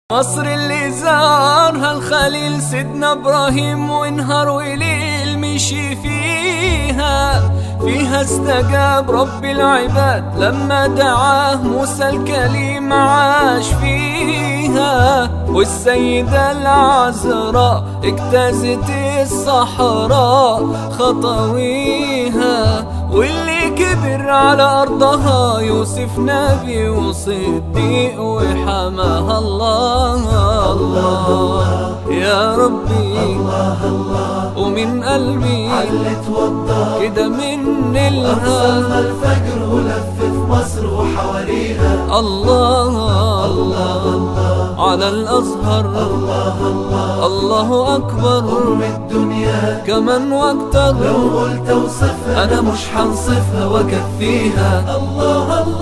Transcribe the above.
مصر اللي زارها الخليل سيدنا إبراهيم وانهار وليل مشي فيها استجاب رب العباد لما دعاه موسى الكليم عاش فيها. والسيدة العذراء اجتازت الصحراء خطويها، واللي كبر على أرضها يوسف نبي وصديق وحماها الله. الله يا ربي الله الله ومن قلبي علت وضى كده من صلى الفجر ولف في مصر وحواليها. الله الله الله على الأزهر الله الله الله أكبر الدنيا كمان واكتر. لو قلت اوصفها أنا مش هنصفها وأكفيها. الله الله